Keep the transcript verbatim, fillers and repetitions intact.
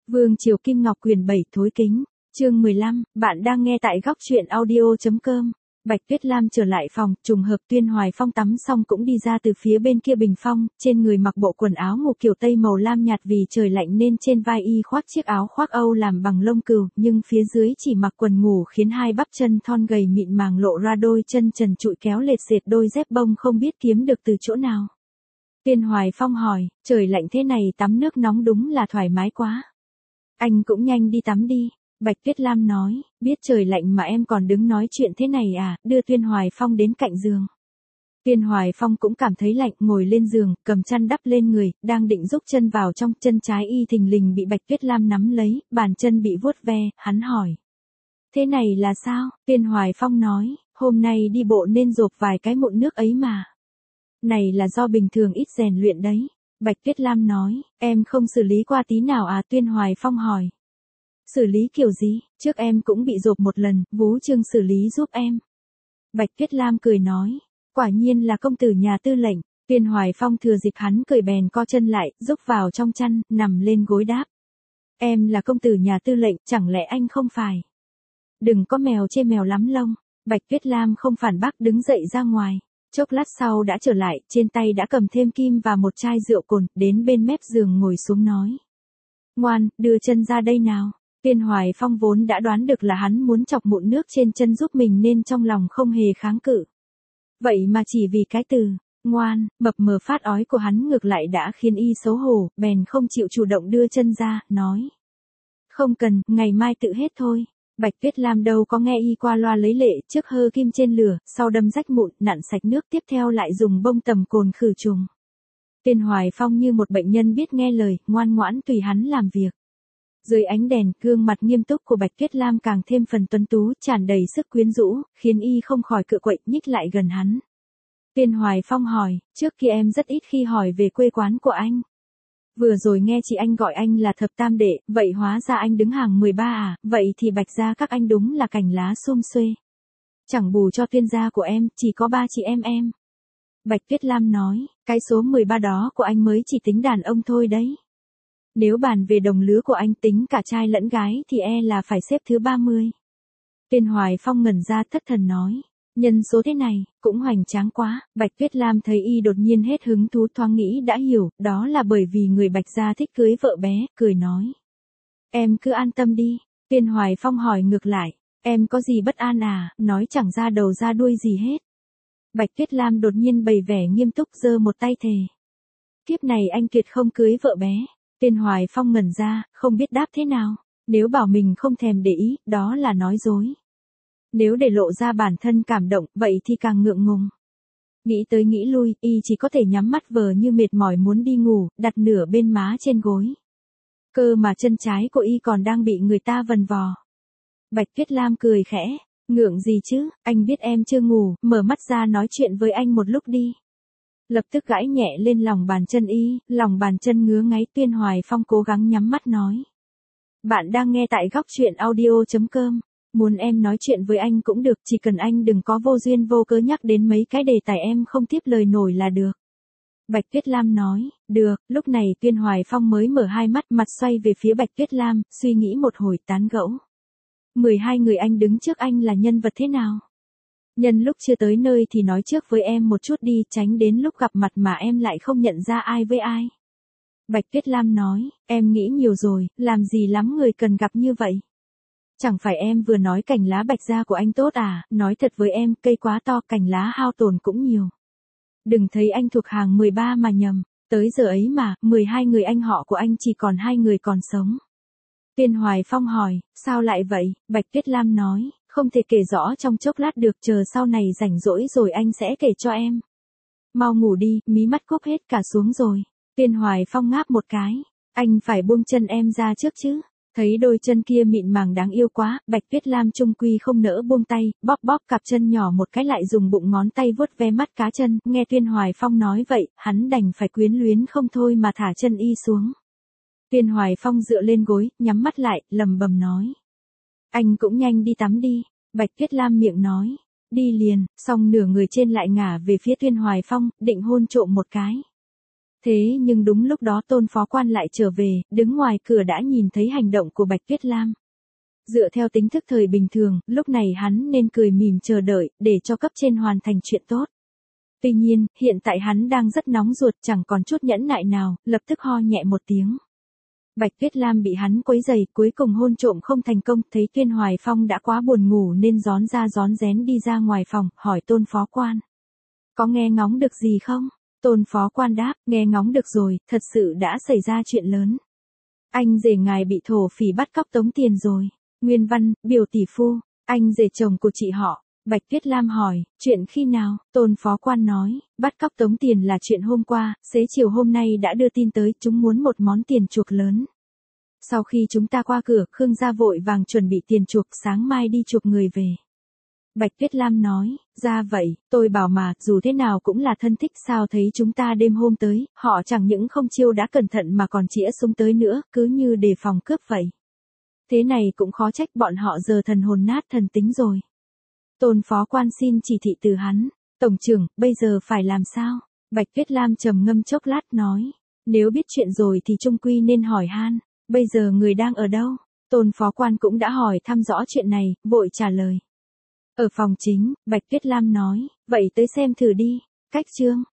Vương Triều Kim Ngọc quyển bảy thối kính, chương mười lăm, bạn đang nghe tại góc truyện audio.com. Bạch Tuyết Lam trở lại phòng, trùng hợp Tuyên Hoài Phong tắm xong cũng đi ra từ phía bên kia bình phong, trên người mặc bộ quần áo ngủ kiểu tây màu lam nhạt vì trời lạnh nên trên vai y khoác chiếc áo khoác Âu làm bằng lông cừu, nhưng phía dưới chỉ mặc quần ngủ khiến hai bắp chân thon gầy mịn màng lộ ra đôi chân trần trụi kéo lệch dệt đôi dép bông không biết kiếm được từ chỗ nào. Tuyên Hoài Phong hỏi, trời lạnh thế này tắm nước nóng đúng là thoải mái quá. Anh cũng nhanh đi tắm đi. Bạch Tuyết Lam nói, biết trời lạnh mà em còn đứng nói chuyện thế này à, đưa Tuyên Hoài Phong đến cạnh giường. Tuyên Hoài Phong cũng cảm thấy lạnh, ngồi lên giường, cầm chăn đắp lên người, đang định rúc chân vào trong, chân trái y thình lình bị Bạch Tuyết Lam nắm lấy, bàn chân bị vuốt ve, hắn hỏi. Thế này là sao? Tuyên Hoài Phong nói, hôm nay đi bộ nên dộp vài cái mụn nước ấy mà. Này là do bình thường ít rèn luyện đấy. Bạch Tuyết Lam nói, em không xử lý qua tí nào à? Tuyên Hoài Phong hỏi. Xử lý kiểu gì? Trước em cũng bị dộp một lần, Vú Trương xử lý giúp em. Bạch Tuyết Lam cười nói, quả nhiên là công tử nhà tư lệnh. Tuyên Hoài Phong thừa dịp hắn cười bèn co chân lại, rúc vào trong chăn, nằm lên gối đáp. Em là công tử nhà tư lệnh, chẳng lẽ anh không phải? Đừng có mèo chê mèo lắm lông. Bạch Tuyết Lam không phản bác đứng dậy ra ngoài. Chốc lát sau đã trở lại, trên tay đã cầm thêm kim và một chai rượu cồn, đến bên mép giường ngồi xuống nói. Ngoan, đưa chân ra đây nào. Tuyên Hoài Phong vốn đã đoán được là hắn muốn chọc mụn nước trên chân giúp mình nên trong lòng không hề kháng cự. Vậy mà chỉ vì cái từ, ngoan, mập mờ phát ói của hắn ngược lại đã khiến y xấu hổ, bèn không chịu chủ động đưa chân ra, nói. Không cần, ngày mai tự hết thôi. Bạch Tuyết Lam đâu có nghe y qua loa lấy lệ, trước hơ kim trên lửa, sau đâm rách mụn, nặn sạch nước tiếp theo lại dùng bông tầm cồn khử trùng. Tuyên Hoài Phong như một bệnh nhân biết nghe lời, ngoan ngoãn tùy hắn làm việc. Dưới ánh đèn, gương mặt nghiêm túc của Bạch Tuyết Lam càng thêm phần tuấn tú, tràn đầy sức quyến rũ, khiến y không khỏi cựa quậy, nhích lại gần hắn. Tuyên Hoài Phong hỏi, trước kia em rất ít khi hỏi về quê quán của anh. Vừa rồi nghe chị anh gọi anh là thập tam đệ, vậy hóa ra anh đứng hàng mười ba à, vậy thì Bạch gia các anh đúng là cành lá sum xuê. Chẳng bù cho Tuyên gia của em, chỉ có ba chị em em. Bạch Tuyết Lam nói, cái số mười ba đó của anh mới chỉ tính đàn ông thôi đấy. Nếu bàn về đồng lứa của anh tính cả trai lẫn gái thì e là phải xếp thứ ba mươi. Tuyên Hoài Phong ngẩn ra thất thần nói. Nhân số thế này, cũng hoành tráng quá. Bạch Tuyết Lam thấy y đột nhiên hết hứng thú thoáng nghĩ đã hiểu, đó là bởi vì người Bạch gia thích cưới vợ bé, cười nói. Em cứ an tâm đi. Tuyên Hoài Phong hỏi ngược lại. Em có gì bất an à, nói chẳng ra đầu ra đuôi gì hết. Bạch Tuyết Lam đột nhiên bày vẻ nghiêm túc giơ một tay thề. Kiếp này anh tuyệt không cưới vợ bé. Tuyên Hoài Phong ngẩn ra, không biết đáp thế nào. Nếu bảo mình không thèm để ý, đó là nói dối. Nếu để lộ ra bản thân cảm động, vậy thì càng ngượng ngùng. Nghĩ tới nghĩ lui, y chỉ có thể nhắm mắt vờ như mệt mỏi muốn đi ngủ, đặt nửa bên má trên gối. Cơ mà chân trái của y còn đang bị người ta vần vò. Bạch Tuyết Lam cười khẽ, ngượng gì chứ, anh biết em chưa ngủ, mở mắt ra nói chuyện với anh một lúc đi. Lập tức gãi nhẹ lên lòng bàn chân y, lòng bàn chân ngứa ngáy. Tuyên Hoài Phong cố gắng nhắm mắt nói. Bạn đang nghe tại góc truyện audio.com. Muốn em nói chuyện với anh cũng được, chỉ cần anh đừng có vô duyên vô cớ nhắc đến mấy cái đề tài em không tiếp lời nổi là được. Bạch Tuyết Lam nói, được, lúc này Tuyên Hoài Phong mới mở hai mắt, mặt xoay về phía Bạch Tuyết Lam, suy nghĩ một hồi tán gẫu. mười hai người anh đứng trước anh là nhân vật thế nào? Nhân lúc chưa tới nơi thì nói trước với em một chút đi, tránh đến lúc gặp mặt mà em lại không nhận ra ai với ai. Bạch Tuyết Lam nói, em nghĩ nhiều rồi, làm gì lắm người cần gặp như vậy. Chẳng phải em vừa nói cành lá Bạch gia của anh tốt à, nói thật với em, cây quá to, cành lá hao tổn cũng nhiều. Đừng thấy anh thuộc hàng mười ba mà nhầm, tới giờ ấy mà, mười hai người anh họ của anh chỉ còn hai người còn sống. Tuyên Hoài Phong hỏi, sao lại vậy? Bạch Tuyết Lam nói, không thể kể rõ trong chốc lát được, chờ sau này rảnh rỗi rồi anh sẽ kể cho em. Mau ngủ đi, mí mắt cúp hết cả xuống rồi. Tuyên Hoài Phong ngáp một cái, anh phải buông chân em ra trước chứ. Thấy đôi chân kia mịn màng đáng yêu quá, Bạch Tuyết Lam chung quy không nỡ buông tay, bóp bóp cặp chân nhỏ một cái lại dùng bụng ngón tay vuốt ve mắt cá chân, nghe Tuyên Hoài Phong nói vậy, hắn đành phải quyến luyến không thôi mà thả chân y xuống. Tuyên Hoài Phong dựa lên gối, nhắm mắt lại, lầm bầm nói. Anh cũng nhanh đi tắm đi. Bạch Tuyết Lam miệng nói. Đi liền, xong nửa người trên lại ngả về phía Tuyên Hoài Phong, định hôn trộm một cái. Thế nhưng đúng lúc đó Tôn phó quan lại trở về, đứng ngoài cửa đã nhìn thấy hành động của Bạch Tuyết Lam. Dựa theo tính thức thời bình thường, lúc này hắn nên cười mỉm chờ đợi, để cho cấp trên hoàn thành chuyện tốt. Tuy nhiên, hiện tại hắn đang rất nóng ruột, chẳng còn chút nhẫn nại nào, lập tức ho nhẹ một tiếng. Bạch Tuyết Lam bị hắn quấy rầy, cuối cùng hôn trộm không thành công, thấy Tuyên Hoài Phong đã quá buồn ngủ nên rón ra rón rén đi ra ngoài phòng, hỏi Tôn phó quan. Có nghe ngóng được gì không? Tôn phó quan đáp, nghe ngóng được rồi, thật sự đã xảy ra chuyện lớn. Anh rể ngài bị thổ phỉ bắt cóc tống tiền rồi. Nguyên văn, biểu tỷ phu, anh rể chồng của chị họ. Bạch Tuyết Lam hỏi, chuyện khi nào? Tôn phó quan nói, bắt cóc tống tiền là chuyện hôm qua, xế chiều hôm nay đã đưa tin tới, chúng muốn một món tiền chuộc lớn. Sau khi chúng ta qua cửa, Khương gia vội vàng chuẩn bị tiền chuộc, sáng mai đi chuộc người về. Bạch Tuyết Lam nói, ra vậy, tôi bảo mà, dù thế nào cũng là thân thích, sao thấy chúng ta đêm hôm tới, họ chẳng những không chiêu đã cẩn thận mà còn chĩa súng tới nữa, cứ như đề phòng cướp vậy. Thế này cũng khó trách bọn họ giờ thần hồn nát thần tính rồi. Tôn phó quan xin chỉ thị từ hắn, tổng trưởng, bây giờ phải làm sao? Bạch Tuyết Lam trầm ngâm chốc lát nói, nếu biết chuyện rồi thì trung quy nên hỏi han, bây giờ người đang ở đâu? Tôn phó quan cũng đã hỏi thăm rõ chuyện này, vội trả lời. Ở phòng chính, Bạch Tuyết Lam nói, vậy tới xem thử đi. Cách chương